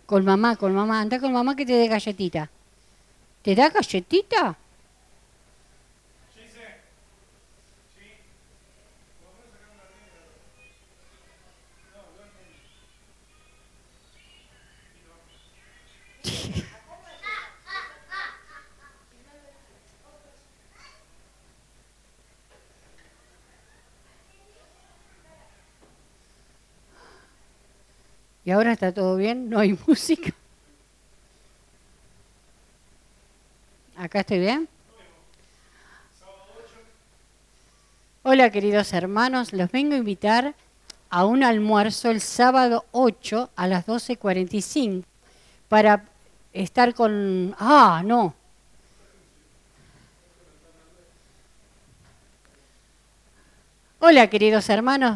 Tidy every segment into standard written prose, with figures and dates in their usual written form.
Con mamá, anda con mamá que te dé galletita. ¿Te da galletita? ¿Y ahora está todo bien? ¿No hay música? ¿Acá estoy bien? Hola queridos hermanos, los vengo a invitar a un almuerzo el sábado 8 a las 12:45 para estar con... Ah, no. Hola queridos hermanos.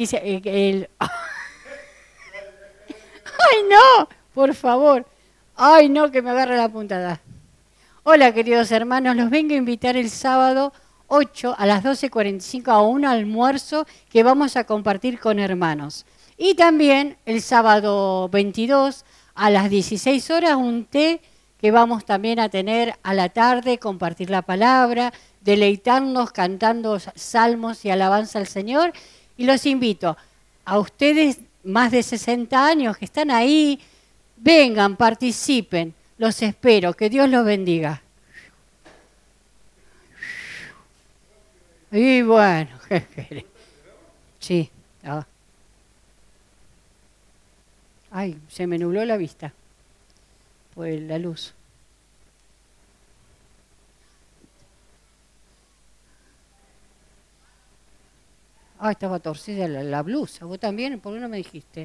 ¡Ay no! Por favor. ¡Ay no! Que me agarre la puntada. Hola queridos hermanos, los vengo a invitar el sábado 8 a las 12:45 a un almuerzo que vamos a compartir con hermanos. Y también el sábado 22 a las 16 horas un té que vamos también a tener a la tarde, compartir la palabra, deleitarnos cantando salmos y alabanza al Señor. Y los invito a ustedes más de 60 años que están ahí, vengan, participen. Los espero. Que Dios los bendiga. Y bueno, ¿qué querés? Sí. Ah. Ay, se me nubló la vista. Pues la luz. Ah, estaba torcida la blusa. ¿Vos también? ¿Por qué no me dijiste?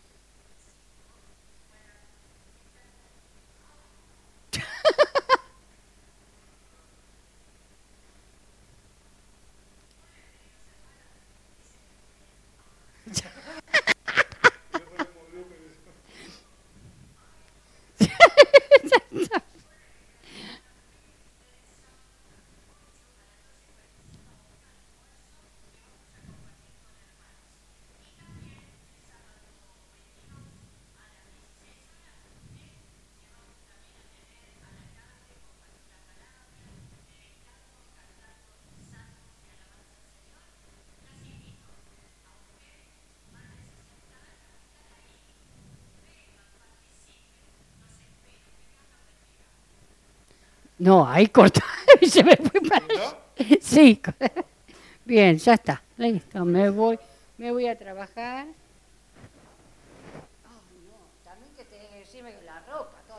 No, ahí corta. Y se me fue para allá. Sí. Bien, ya está. Listo, me voy a trabajar. También que tenés que decirme que la ropa,